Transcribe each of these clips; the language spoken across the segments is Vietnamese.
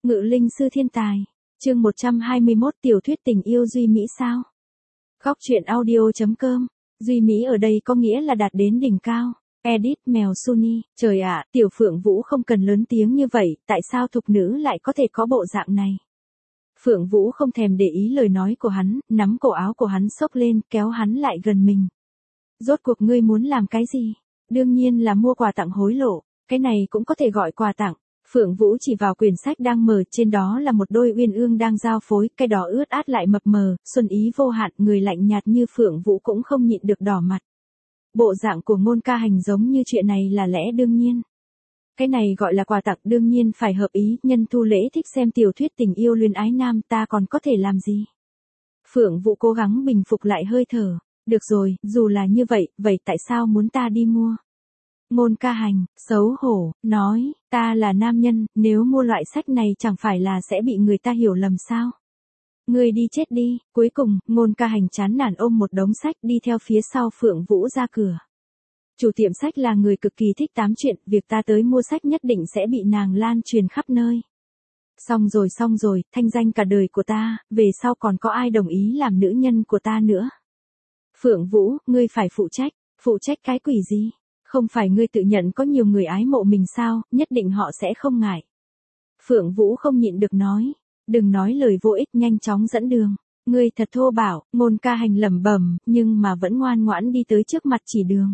Ngự linh sư thiên tài. Chương 121 tiểu thuyết tình yêu Duy Mỹ sao? Góc truyện audio.com. Duy Mỹ ở đây có nghĩa là đạt đến đỉnh cao. Edit mèo Suni. Trời ạ, Tiểu Phượng Vũ không cần lớn tiếng như vậy, tại sao thục nữ lại có thể có bộ dạng này? Phượng Vũ không thèm để ý lời nói của hắn, nắm cổ áo của hắn xốc lên, kéo hắn lại gần mình. Rốt cuộc ngươi muốn làm cái gì? Đương nhiên là mua quà tặng hối lộ, cái này cũng có thể gọi quà tặng. Phượng Vũ chỉ vào quyển sách đang mở, trên đó là một đôi uyên ương đang giao phối, cái đó ướt át lại mập mờ, xuân ý vô hạn, người lạnh nhạt như Phượng Vũ cũng không nhịn được đỏ mặt. Bộ dạng của Ngôn Ca Hành giống như chuyện này là lẽ đương nhiên. Cái này gọi là quà tặng, đương nhiên phải hợp ý, nhân thu lễ thích xem tiểu thuyết tình yêu luyến ái nam, ta còn có thể làm gì? Phượng Vũ cố gắng bình phục lại hơi thở. Được rồi, dù là như vậy, vậy tại sao muốn ta đi mua? Ngôn Ca Hành, xấu hổ, nói, ta là nam nhân, nếu mua loại sách này chẳng phải là sẽ bị người ta hiểu lầm sao? Ngươi đi chết đi. Cuối cùng, Ngôn Ca Hành chán nản ôm một đống sách đi theo phía sau Phượng Vũ ra cửa. Chủ tiệm sách là người cực kỳ thích tám chuyện, việc ta tới mua sách nhất định sẽ bị nàng lan truyền khắp nơi. Xong rồi, thanh danh cả đời của ta, về sau còn có ai đồng ý làm nữ nhân của ta nữa? Phượng Vũ, ngươi phải phụ trách cái quỷ gì? Không phải ngươi tự nhận có nhiều người ái mộ mình sao, nhất định họ sẽ không ngại. Phượng Vũ không nhịn được nói, đừng nói lời vô ích, nhanh chóng dẫn đường. Ngươi thật thô bạo. Ngôn Ca Hành lẩm bẩm, nhưng mà vẫn ngoan ngoãn đi tới trước mặt chỉ đường.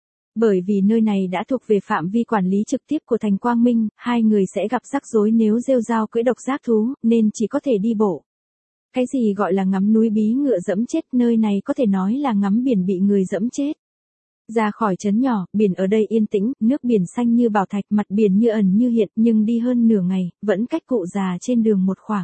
Bởi vì nơi này đã thuộc về phạm vi quản lý trực tiếp của Thành Quang Minh, hai người sẽ gặp rắc rối nếu rêu rao cưỡi độc giác thú, nên chỉ có thể đi bộ. Cái gì gọi là ngắm núi bí ngựa dẫm chết, nơi này có thể nói là ngắm biển bị người dẫm chết. Ra khỏi trấn nhỏ, biển ở đây yên tĩnh, nước biển xanh như bảo thạch, mặt biển như ẩn như hiện, nhưng đi hơn nửa ngày, vẫn cách cụ già trên đường một khoảng.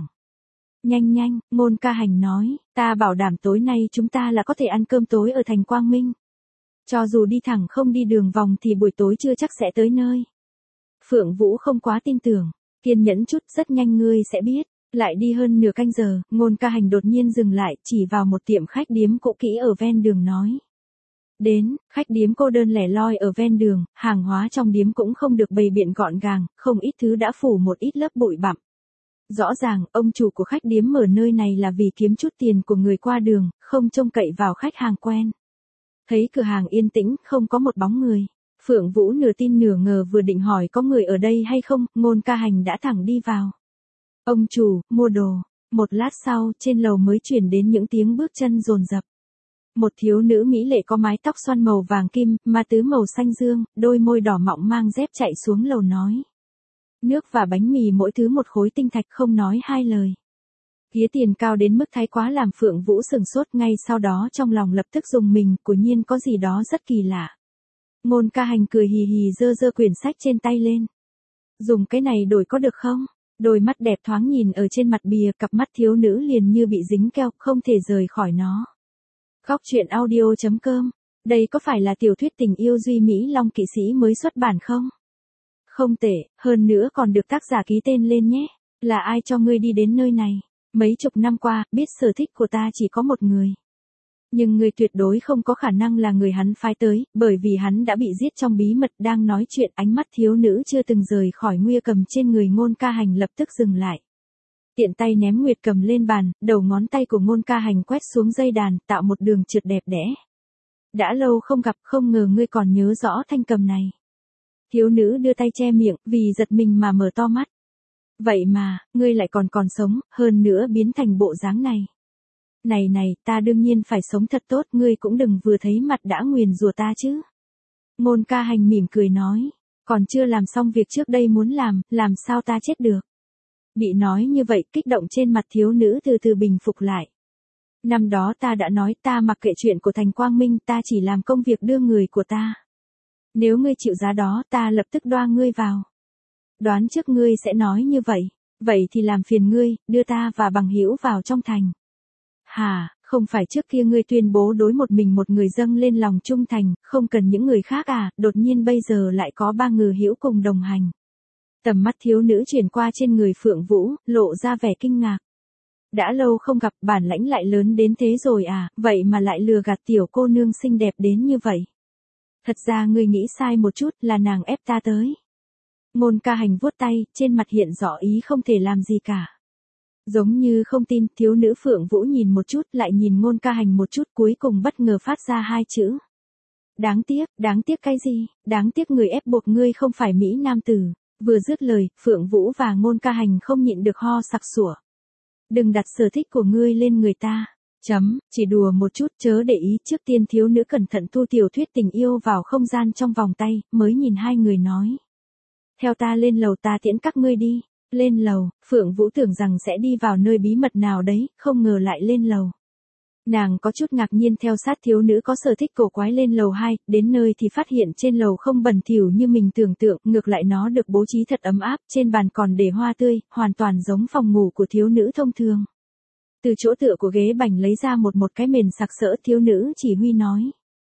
Nhanh, Ngôn Ca Hành nói, ta bảo đảm tối nay chúng ta là có thể ăn cơm tối ở Thành Quang Minh. Cho dù đi thẳng không đi đường vòng thì buổi tối chưa chắc sẽ tới nơi. Phượng Vũ không quá tin tưởng, kiên nhẫn chút, rất nhanh ngươi sẽ biết. Lại đi hơn nửa canh giờ, Ngôn Ca Hành đột nhiên dừng lại, chỉ vào một tiệm khách điếm cũ kỹ ở ven đường nói. Đến, khách điếm cô đơn lẻ loi ở ven đường, hàng hóa trong điếm cũng không được bày biện gọn gàng, không ít thứ đã phủ một ít lớp bụi bặm. Rõ ràng, ông chủ của khách điếm ở nơi này là vì kiếm chút tiền của người qua đường, không trông cậy vào khách hàng quen. Thấy cửa hàng yên tĩnh, không có một bóng người. Phượng Vũ nửa tin nửa ngờ, vừa định hỏi có người ở đây hay không, Ngôn Ca Hành đã thẳng đi vào. Ông chủ, mua đồ. Một lát sau, trên lầu mới chuyển đến những tiếng bước chân dồn dập. Một thiếu nữ mỹ lệ có mái tóc xoăn màu vàng kim, ma tứ màu xanh dương, đôi môi đỏ mọng mang dép chạy xuống lầu nói. Nước và bánh mì mỗi thứ một khối tinh thạch, không nói hai lời. Phía tiền cao đến mức thái quá làm Phượng Vũ sừng sốt, ngay sau đó trong lòng lập tức rùng mình, quả nhiên có gì đó rất kỳ lạ. Ngôn Ca Hành cười hì hì giơ quyển sách trên tay lên. Dùng cái này đổi có được không? Đôi mắt đẹp thoáng nhìn ở trên mặt bìa, cặp mắt thiếu nữ liền như bị dính keo, không thể rời khỏi nó. Góc truyện audio.com. Đây có phải là tiểu thuyết tình yêu Duy Mỹ Long Kỵ Sĩ mới xuất bản không? Không tệ, hơn nữa còn được tác giả ký tên lên nhé. Là ai cho ngươi đi đến nơi này? Mấy chục năm qua, biết sở thích của ta chỉ có một người. Nhưng ngươi tuyệt đối không có khả năng là người hắn phái tới, bởi vì hắn đã bị giết trong bí mật. Đang nói chuyện, ánh mắt thiếu nữ chưa từng rời khỏi Nguyệt Cầm trên người Ngôn Ca Hành lập tức dừng lại. Tiện tay ném Nguyệt Cầm lên bàn, đầu ngón tay của Ngôn Ca Hành quét xuống dây đàn, tạo một đường trượt đẹp đẽ. Đã lâu không gặp, không ngờ ngươi còn nhớ rõ thanh cầm này. Thiếu nữ đưa tay che miệng, vì giật mình mà mở to mắt. Vậy mà, ngươi lại còn sống, hơn nữa biến thành bộ dáng này. Này, ta đương nhiên phải sống thật tốt, ngươi cũng đừng vừa thấy mặt đã nguyền rủa ta chứ. Ngôn Ca Hành mỉm cười nói, còn chưa làm xong việc trước đây muốn làm sao ta chết được. Bị nói như vậy, kích động trên mặt thiếu nữ từ từ bình phục lại. Năm đó ta đã nói ta mặc kệ chuyện của Thành Quang Minh, ta chỉ làm công việc đưa người của ta. Nếu ngươi chịu giá đó, ta lập tức đoa ngươi vào. Đoán trước ngươi sẽ nói như vậy thì làm phiền ngươi, đưa ta và bằng hữu vào trong thành. Hả, không phải trước kia ngươi tuyên bố đối một mình một người dâng lên lòng trung thành, không cần những người khác à, đột nhiên bây giờ lại có 3 người hữu cùng đồng hành. Tầm mắt thiếu nữ chuyển qua trên người Phượng Vũ, lộ ra vẻ kinh ngạc. Đã lâu không gặp, bản lãnh lại lớn đến thế rồi à, vậy mà lại lừa gạt tiểu cô nương xinh đẹp đến như vậy. Thật ra ngươi nghĩ sai một chút, là nàng ép ta tới. Ngôn Ca Hành vuốt tay, trên mặt hiện rõ ý không thể làm gì cả. Giống như không tin, thiếu nữ Phượng Vũ nhìn một chút, lại nhìn Ngôn Ca Hành một chút, cuối cùng bất ngờ phát ra hai chữ. Đáng tiếc cái gì, đáng tiếc người ép buộc ngươi không phải Mỹ Nam tử. Vừa dứt lời, Phượng Vũ và Ngôn Ca Hành không nhịn được ho sặc sủa. Đừng đặt sở thích của ngươi lên người ta. Chỉ đùa một chút, chớ để ý. Trước tiên thiếu nữ cẩn thận thu tiểu thuyết tình yêu vào không gian trong vòng tay, mới nhìn hai người nói. Theo ta lên lầu, ta tiễn các ngươi đi. Lên lầu, Phượng Vũ tưởng rằng sẽ đi vào nơi bí mật nào đấy, không ngờ lại lên lầu. Nàng có chút ngạc nhiên theo sát thiếu nữ có sở thích cổ quái lên lầu 2, đến nơi thì phát hiện trên lầu không bẩn thỉu như mình tưởng tượng, ngược lại nó được bố trí thật ấm áp, trên bàn còn để hoa tươi, hoàn toàn giống phòng ngủ của thiếu nữ thông thường. Từ chỗ tựa của ghế bành lấy ra một cái mền sặc sỡ, thiếu nữ chỉ huy nói.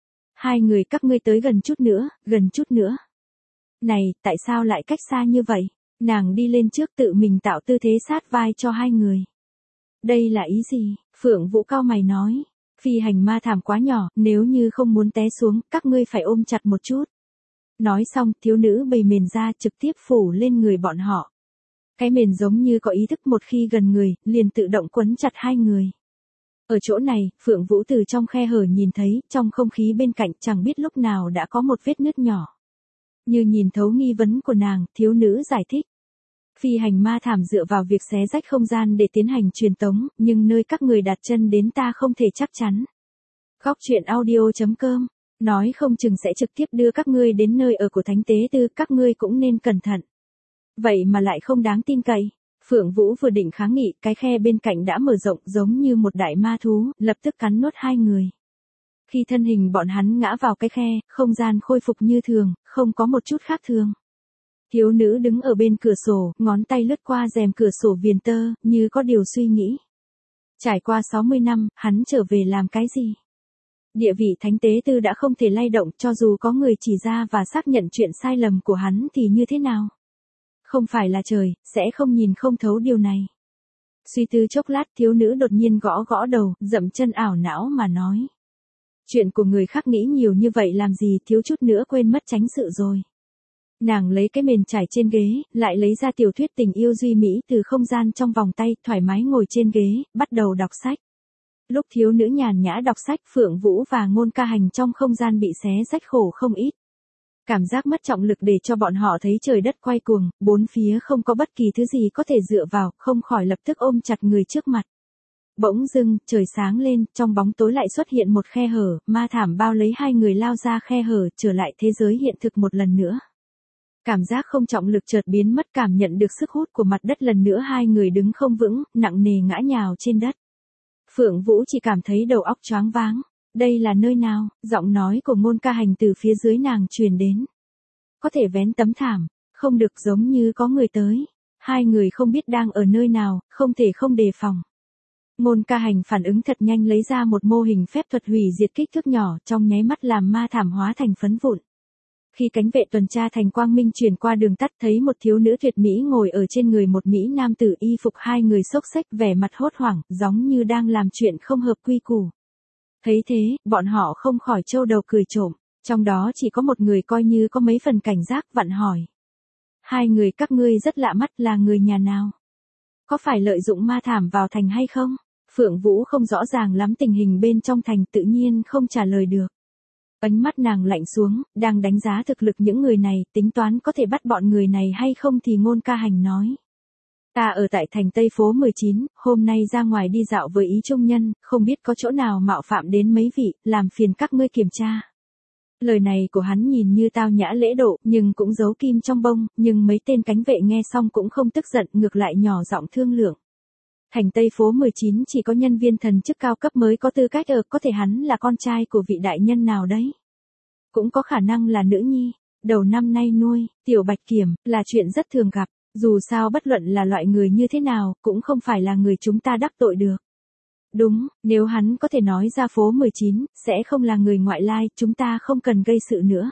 Hai người các ngươi tới gần chút nữa. Này, tại sao lại cách xa như vậy? Nàng đi lên trước tự mình tạo tư thế sát vai cho hai người. Đây là ý gì? Phượng Vũ cau mày nói. Phi hành ma thảm quá nhỏ, nếu như không muốn té xuống, các ngươi phải ôm chặt một chút. Nói xong, thiếu nữ bày mền ra trực tiếp phủ lên người bọn họ. Cái mền giống như có ý thức, một khi gần người, liền tự động quấn chặt hai người. Ở chỗ này, Phượng Vũ từ trong khe hở nhìn thấy, trong không khí bên cạnh chẳng biết lúc nào đã có một vết nứt nhỏ. Như nhìn thấu nghi vấn của nàng, thiếu nữ giải thích. Phi hành ma thảm dựa vào việc xé rách không gian để tiến hành truyền tống, nhưng nơi các người đặt chân đến ta không thể chắc chắn. Góc truyện audio.com, nói không chừng sẽ trực tiếp đưa các ngươi đến nơi ở của Thánh Tế Tư, các ngươi cũng nên cẩn thận. Vậy mà lại không đáng tin cậy. Phượng Vũ vừa định kháng nghị, cái khe bên cạnh đã mở rộng giống như một đại ma thú, lập tức cắn nuốt hai người. Khi thân hình bọn hắn ngã vào cái khe, không gian khôi phục như thường, không có một chút khác thường. Thiếu nữ đứng ở bên cửa sổ, ngón tay lướt qua rèm cửa sổ viền tơ, như có điều suy nghĩ. Trải qua 60 năm, hắn trở về làm cái gì? Địa vị Thánh Tế Tư đã không thể lay động, cho dù có người chỉ ra và xác nhận chuyện sai lầm của hắn thì như thế nào? Không phải là trời, sẽ không nhìn không thấu điều này. Suy tư chốc lát, thiếu nữ đột nhiên gõ gõ đầu, dậm chân ảo não mà nói. Chuyện của người khác nghĩ nhiều như vậy làm gì, thiếu chút nữa quên mất chánh sự rồi. Nàng lấy cái mền trải trên ghế, lại lấy ra tiểu thuyết tình yêu duy mỹ từ không gian trong vòng tay, thoải mái ngồi trên ghế, bắt đầu đọc sách. Lúc thiếu nữ nhàn nhã đọc sách, Phượng Vũ và Ngôn Ca Hành trong không gian bị xé rách khổ không ít. Cảm giác mất trọng lực để cho bọn họ thấy trời đất quay cuồng, bốn phía không có bất kỳ thứ gì có thể dựa vào, không khỏi lập tức ôm chặt người trước mặt. Bỗng dưng, trời sáng lên, trong bóng tối lại xuất hiện một khe hở, ma thảm bao lấy hai người lao ra khe hở, trở lại thế giới hiện thực một lần nữa. Cảm giác không trọng lực chợt biến mất, cảm nhận được sức hút của mặt đất lần nữa, hai người đứng không vững, nặng nề ngã nhào trên đất. Phượng Vũ chỉ cảm thấy đầu óc choáng váng. Đây là nơi nào? Giọng nói của Ngôn Ca Hành từ phía dưới nàng truyền đến. Có thể vén tấm thảm, không được, giống như có người tới. Hai người không biết đang ở nơi nào, không thể không đề phòng. Ngôn Ca Hành phản ứng thật nhanh, lấy ra một mô hình phép thuật hủy diệt kích thước nhỏ, trong nháy mắt làm ma thảm hóa thành phấn vụn. Khi cánh vệ tuần tra thành quang minh truyền qua đường tắt, thấy một thiếu nữ tuyệt mỹ ngồi ở trên người một mỹ nam tử, y phục hai người xốc xếch, vẻ mặt hốt hoảng, giống như đang làm chuyện không hợp quy củ. Thấy thế, bọn họ không khỏi trâu đầu cười trộm, trong đó chỉ có một người coi như có mấy phần cảnh giác, vặn hỏi. Hai người các ngươi rất lạ mắt, là người nhà nào? Có phải lợi dụng ma thảm vào thành hay không? Phượng Vũ không rõ ràng lắm tình hình bên trong thành, tự nhiên không trả lời được. Ánh mắt nàng lạnh xuống, đang đánh giá thực lực những người này, tính toán có thể bắt bọn người này hay không thì Ngôn Ca Hành nói. Ta ở tại thành Tây phố 19, hôm nay ra ngoài đi dạo với ý trung nhân, không biết có chỗ nào mạo phạm đến mấy vị, làm phiền các ngươi kiểm tra. Lời này của hắn nhìn như tao nhã lễ độ, nhưng cũng giấu kim trong bông, nhưng mấy tên cánh vệ nghe xong cũng không tức giận, ngược lại nhỏ giọng thương lượng. Thành Tây phố 19 chỉ có nhân viên thần chức cao cấp mới có tư cách ở, có thể hắn là con trai của vị đại nhân nào đấy. Cũng có khả năng là nữ nhi, đầu năm nay nuôi, tiểu bạch kiểm, là chuyện rất thường gặp. Dù sao bất luận là loại người như thế nào, cũng không phải là người chúng ta đắc tội được. Đúng, nếu hắn có thể nói ra phố 19, sẽ không là người ngoại lai, chúng ta không cần gây sự nữa.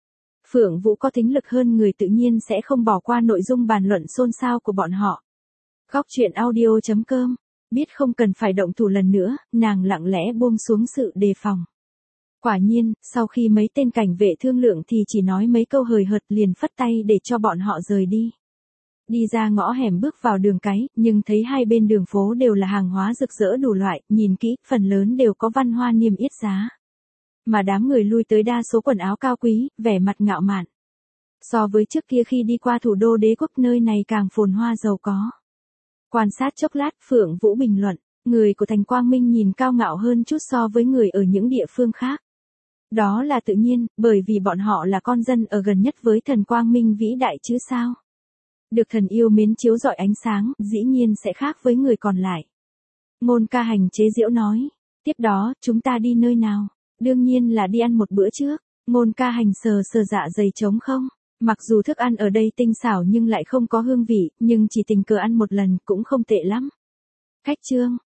Phượng Vũ có tính lực hơn người, tự nhiên sẽ không bỏ qua nội dung bàn luận xôn xao của bọn họ. Góc truyện audio.com, biết không cần phải động thủ lần nữa, nàng lặng lẽ buông xuống sự đề phòng. Quả nhiên, sau khi mấy tên cảnh vệ thương lượng thì chỉ nói mấy câu hời hợt liền phất tay để cho bọn họ rời đi. Đi ra ngõ hẻm bước vào đường cái, nhưng thấy hai bên đường phố đều là hàng hóa rực rỡ đủ loại, nhìn kỹ, phần lớn đều có văn hoa niêm yết giá. Mà đám người lui tới đa số quần áo cao quý, vẻ mặt ngạo mạn. So với trước kia khi đi qua thủ đô đế quốc nơi này càng phồn hoa giàu có. Quan sát chốc lát, Phượng Vũ bình luận, người của thành Quang Minh nhìn cao ngạo hơn chút so với người ở những địa phương khác. Đó là tự nhiên, bởi vì bọn họ là con dân ở gần nhất với thần Quang Minh vĩ đại chứ sao. Được thần yêu mến chiếu rọi ánh sáng, dĩ nhiên sẽ khác với người còn lại. Ngôn Ca Hành chế giễu nói, tiếp đó, chúng ta đi nơi nào? Đương nhiên là đi ăn một bữa trước. Ngôn Ca Hành sờ sờ dạ dày trống không. Mặc dù thức ăn ở đây tinh xảo nhưng lại không có hương vị, nhưng chỉ tình cờ ăn một lần cũng không tệ lắm. Khách Trương,